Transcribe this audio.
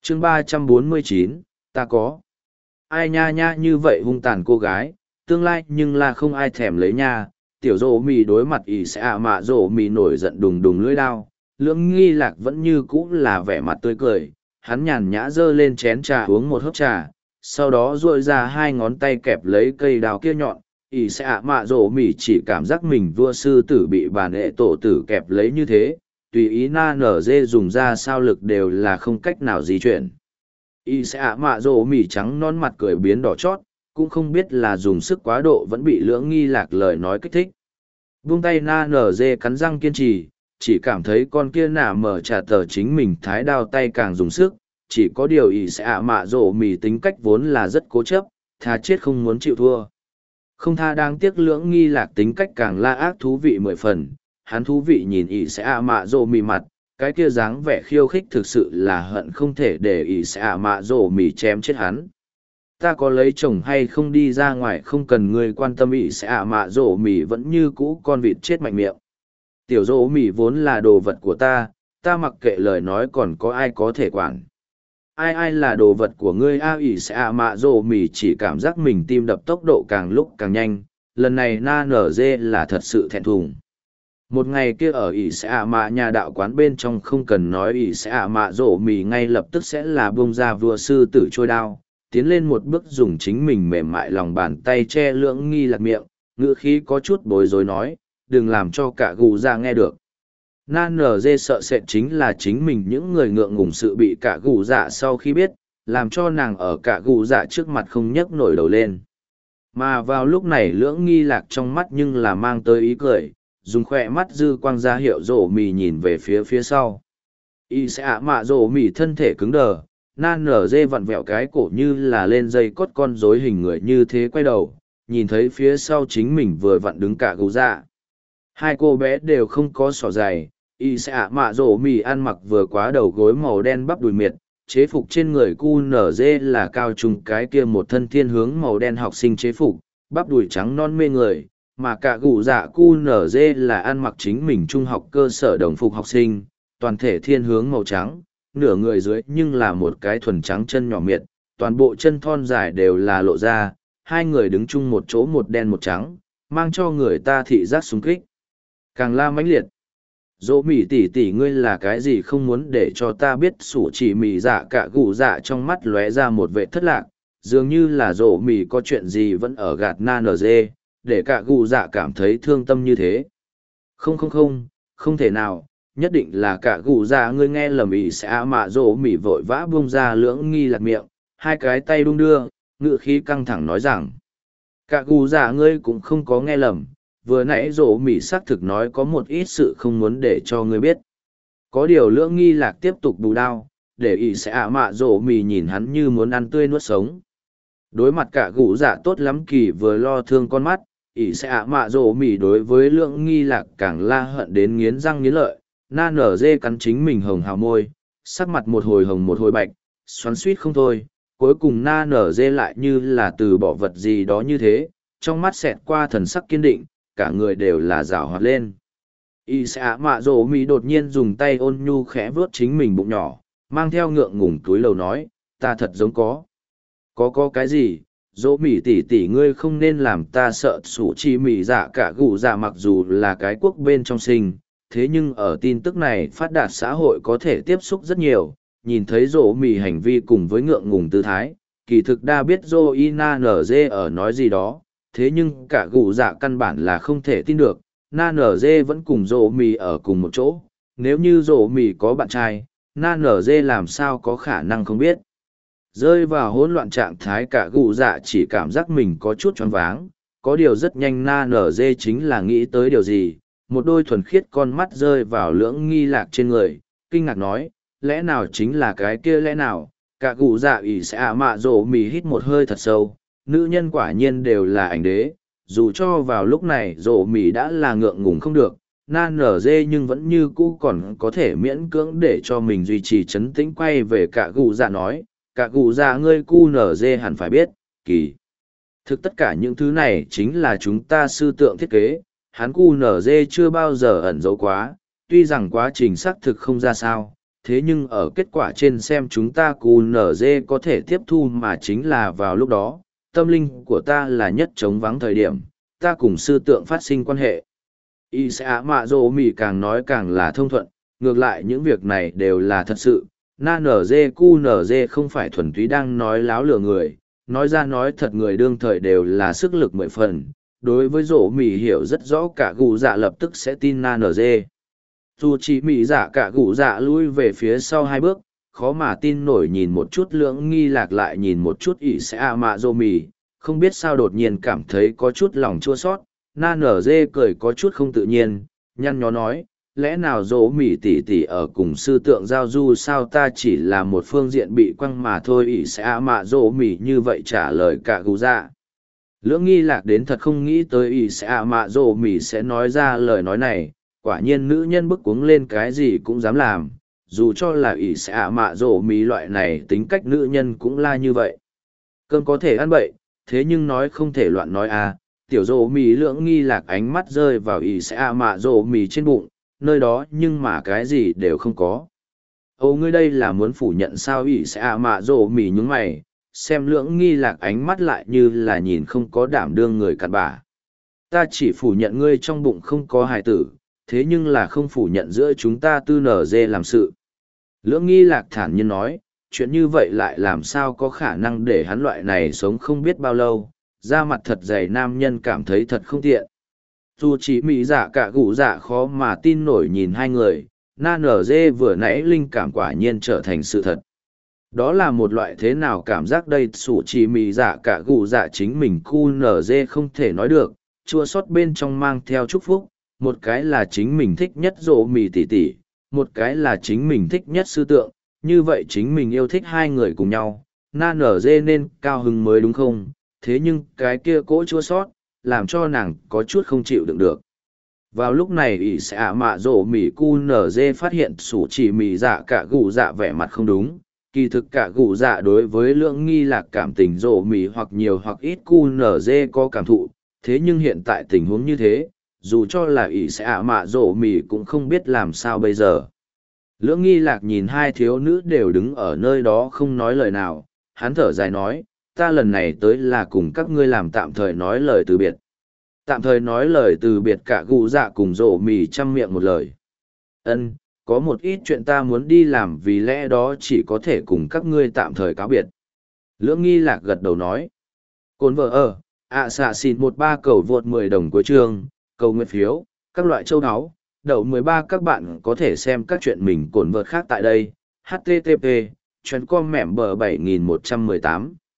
chương 349, ta có. Ai nha nha như vậy hung tàn cô gái, tương lai nhưng là không ai thèm lấy nha. Tiểu rộ mì đối mặt ỷ sẽ ạ mạ rộ mì nổi giận đùng đùng lưỡi đao. Lưỡng nghi lạc vẫn như cũ là vẻ mặt tươi cười, hắn nhàn nhã giơ lên chén trà uống một hớp trà, sau đó duỗi ra hai ngón tay kẹp lấy cây đào kia nhọn. Ỷ sẽ ạ mạ rộ mì chỉ cảm giác mình vua sư tử bị bàn hệ tổ tử kẹp lấy như thế, tùy ý na nở dê dùng ra sao lực đều là không cách nào di chuyển. Y sẽ ạ mạ rộ mỉ trắng non mặt cười biến đỏ chót, cũng không biết là dùng sức quá độ vẫn bị lưỡng nghi lạc lời nói kích thích. Buông tay na nở dê cắn răng kiên trì, chỉ cảm thấy con kia nả mở trả tờ chính mình thái đao tay càng dùng sức, chỉ có điều y sẽ ạ mạ rộ mỉ tính cách vốn là rất cố chấp, thà chết không muốn chịu thua. Không tha đáng tiếc lưỡng nghi lạc tính cách càng la ác thú vị mười phần, hắn thú vị nhìn y sẽ ạ mạ rộ mỉ mặt, cái kia dáng vẻ khiêu khích thực sự là hận không thể để ỷ sẽ ạ mạ rổ mỉ chém chết hắn. Ta có lấy chồng hay không đi ra ngoài không cần người quan tâm, ỷ sẽ ạ mạ rổ mỉ vẫn như cũ con vịt chết mạnh miệng. Tiểu rổ mỉ vốn là đồ vật của ta mặc kệ lời nói còn có ai có thể quản. Ai là đồ vật của ngươi a? Ỷ sẽ ạ mạ rổ mỉ chỉ cảm giác mình tim đập tốc độ càng lúc càng nhanh, lần này na nở dê là thật sự thẹn thùng. Một ngày kia ở ỷ sẽ ạ mạ nhà đạo quán bên trong không cần nói, ỷ sẽ ạ mạ rổ mì ngay lập tức sẽ là bông ra vua sư tử trôi đao, tiến lên một bước dùng chính mình mềm mại lòng bàn tay che lưỡng nghi lạc miệng, ngữ khí có chút bối rối nói, đừng làm cho cả gù ra nghe được. Na nở dê sợ sệt chính là chính mình những người ngượng ngùng sự bị cả gù dạ sau khi biết, làm cho nàng ở cả gù dạ trước mặt không nhấc nổi đầu lên. Mà vào lúc này lưỡng nghi lạc trong mắt nhưng là mang tới ý cười, dùng khoe mắt dư quang ra hiệu rổ mì nhìn về phía sau. Y sẽ ạ mạ rổ mì thân thể cứng đờ, nan nở dê vặn vẹo cái cổ như là lên dây cốt con rối hình người như thế quay đầu, nhìn thấy phía sau chính mình vừa vặn đứng cả gù dạ. Hai cô bé đều không có sỏ dày, y sẽ ạ mạ rổ mì ăn mặc vừa quá đầu gối màu đen bắp đùi miệt, chế phục trên người cu nở dê là cao trùng cái kia một thân thiên hướng màu đen học sinh chế phục, bắp đùi trắng non mê người. Mà cả gù dạ cu nở dê là ăn mặc chính mình trung học cơ sở đồng phục học sinh, toàn thể thiên hướng màu trắng, nửa người dưới nhưng là một cái thuần trắng chân nhỏ miệt, toàn bộ chân thon dài đều là lộ ra, hai người đứng chung một chỗ một đen một trắng, mang cho người ta thị giác sung kích. Càng la mãnh liệt. Dỗ mỉ tỉ ngươi là cái gì không muốn để cho ta biết? Sủ chỉ mỉ dạ cả gù dạ trong mắt lóe ra một vệ thất lạc, dường như là dỗ mỉ có chuyện gì vẫn ở gạt na nở dê, để cả gù dạ cảm thấy thương tâm như thế. Không thể nào, nhất định là cả gù dạ ngươi nghe lầm. Ỷ sẽ ạ mạ rỗ mỉ vội vã buông ra lưỡng nghi lạc miệng, hai cái tay đung đưa, ngựa khí căng thẳng nói rằng, cả gù dạ ngươi cũng không có nghe lầm, vừa nãy rỗ mỉ xác thực nói có một ít sự không muốn để cho ngươi biết. Có điều lưỡng nghi lạc tiếp tục bù đao, để ỷ sẽ ạ mạ rỗ mỉ nhìn hắn như muốn ăn tươi nuốt sống. Đối mặt cả gù dạ tốt lắm kỳ vừa lo thương con mắt, ỷ sẽ ạ mạ rỗ mỉ đối với lưỡng nghi lạc càng la hận đến nghiến răng nghiến lợi, na nở dê cắn chính mình hồng hào môi, sắc mặt một hồi hồng một hồi bạch, xoắn suýt không thôi, cuối cùng na nở dê lại như là từ bỏ vật gì đó như thế, trong mắt xẹt qua thần sắc kiên định, cả người đều là rảo hoạt lên. ỷ sẽ ạ mạ rỗ mỉ đột nhiên dùng tay ôn nhu khẽ vuốt chính mình bụng nhỏ, mang theo ngượng ngùng túi lầu nói, ta thật giống có cái gì? Dỗ mỉ tỉ ngươi không nên làm ta sợ. Sủ chi mỉ dạ cả gù dạ mặc dù là cái quốc bên trong sinh, thế nhưng ở tin tức này phát đạt xã hội có thể tiếp xúc rất nhiều, nhìn thấy dỗ mỉ hành vi cùng với ngượng ngùng tư thái, kỳ thực đa biết dô ina nở dê ở nói gì đó, thế nhưng cả gù dạ căn bản là không thể tin được, na nở dê vẫn cùng dỗ mỉ ở cùng một chỗ, nếu như dỗ mỉ có bạn trai, na nở dê làm sao có khả năng không biết. Rơi vào hỗn loạn trạng thái, cả gù dạ chỉ cảm giác mình có chút choáng váng, có điều rất nhanh na nở dê chính là nghĩ tới điều gì, một đôi thuần khiết con mắt rơi vào lưỡng nghi lạc trên người, kinh ngạc nói, lẽ nào chính là cái kia lẽ nào? Cả gù dạ ỷ sẽ ạ mạ rỗ mỉ hít một hơi thật sâu, nữ nhân quả nhiên đều là ảnh đế, dù cho vào lúc này rỗ mỉ đã là ngượng ngùng không được, na nở dê nhưng vẫn như cũ còn có thể miễn cưỡng để cho mình duy trì trấn tĩnh, quay về cả gù dạ nói, cả gù dạ ngươi cu nở dê hẳn phải biết, kỳ thực tất cả những thứ này chính là chúng ta sư tượng thiết kế, hắn cu nở dê chưa bao giờ ẩn giấu quá, tuy rằng quá trình xác thực không ra sao, thế nhưng ở kết quả trên xem chúng ta QNZ có thể tiếp thu mà chính là vào lúc đó, tâm linh của ta là nhất trống vắng thời điểm, ta cùng sư tượng phát sinh quan hệ. Y sẽ mạ rồ mỉ càng nói càng là thông thuận, ngược lại những việc này đều là thật sự, na nở dê cu nở dê không phải thuần túy đang nói láo lừa người, nói ra nói thật người đương thời đều là sức lực mười phần, đối với rổ mỉ hiểu rất rõ cả gù dạ lập tức sẽ tin na nở dê. Dù chỉ mỉ dạ cả gù dạ lui về phía sau hai bước, khó mà tin nổi nhìn một chút lưỡng nghi lạc lại nhìn một chút ỷ sẽ mạ rồ mỉ, không biết sao đột nhiên cảm thấy có chút lòng chua sót. Na nở dê cười có chút không tự nhiên, nhăn nhó nói, lẽ nào dỗ mỉ tỉ tỉ ở cùng sư tượng giao du sao ta chỉ là một phương diện bị quăng mà thôi ỷ sẽ mạ dỗ mỉ như vậy trả lời cả gù dạ. Lưỡng nghi lạc đến thật không nghĩ tới ỷ sẽ mạ dỗ mỉ sẽ nói ra lời nói này, quả nhiên nữ nhân bức cuống lên cái gì cũng dám làm, dù cho là ỷ sẽ mạ dỗ mỉ loại này tính cách nữ nhân cũng là như vậy. Cơm có thể ăn bậy, thế nhưng nói không thể loạn nói à. Tiểu rồ mì lưỡng nghi lạc ánh mắt rơi vào ỷ sẽ mạ rồ mì trên bụng, nơi đó nhưng mà cái gì đều không có. Ồ ngươi đây là muốn phủ nhận sao ỷ sẽ mạ rồ mì nhúng mày, xem lưỡng nghi lạc ánh mắt lại như là nhìn không có đảm đương người cặn bã. Ta chỉ phủ nhận ngươi trong bụng không có hài tử, thế nhưng là không phủ nhận giữa chúng ta tư nở dê làm sự. Lưỡng nghi lạc thản nhiên nói, chuyện như vậy lại làm sao có khả năng để hắn loại này sống không biết bao lâu, da mặt thật dày nam nhân cảm thấy thật không tiện. Dù chỉ mỹ dạ cả gù dạ khó mà tin nổi nhìn hai người, na nở dê vừa nãy linh cảm quả nhiên trở thành sự thật. Đó là một loại thế nào cảm giác đây sủ chỉ mỹ dạ cả gù dạ chính mình cu nở dê không thể nói được, chua sót bên trong mang theo chúc phúc, một cái là chính mình thích nhất rộ mì tỉ tỉ, một cái là chính mình thích nhất sư tượng, như vậy chính mình yêu thích hai người cùng nhau, na nở dê nên cao hứng mới đúng không? Thế nhưng cái kia cỗ chua sót, làm cho nàng có chút không chịu đựng được. Vào lúc này ỷ sẽ mạ rổ mỉ cu nở dê phát hiện sủ chỉ mỉ dạ cả gù dạ vẻ mặt không đúng. Kỳ thực cả gù dạ đối với lượng nghi lạc cảm tình rổ mỉ hoặc nhiều hoặc ít cu nở dê có cảm thụ. Thế nhưng hiện tại tình huống như thế, dù cho là ỷ sẽ mạ rổ mỉ cũng không biết làm sao bây giờ. Lưỡng nghi lạc nhìn hai thiếu nữ đều đứng ở nơi đó không nói lời nào, hắn thở dài nói, ta lần này tới là cùng các ngươi làm tạm thời nói lời từ biệt. Tạm thời nói lời từ biệt cả gù dạ cùng rổ mì chăm miệng một lời. Ân, có một ít chuyện ta muốn đi làm vì lẽ đó chỉ có thể cùng các ngươi tạm thời cáo biệt. Lưỡng nghi lạc gật đầu nói. Cồn vợ ở, xạ xịt 13 cầu vượt 10 đồng của trường, cầu nguyện phiếu, các loại châu áo, đậu 13 các bạn có thể xem các chuyện mình cồn vợt khác tại đây. HTTP, chuyến com mẻm bờ 7118.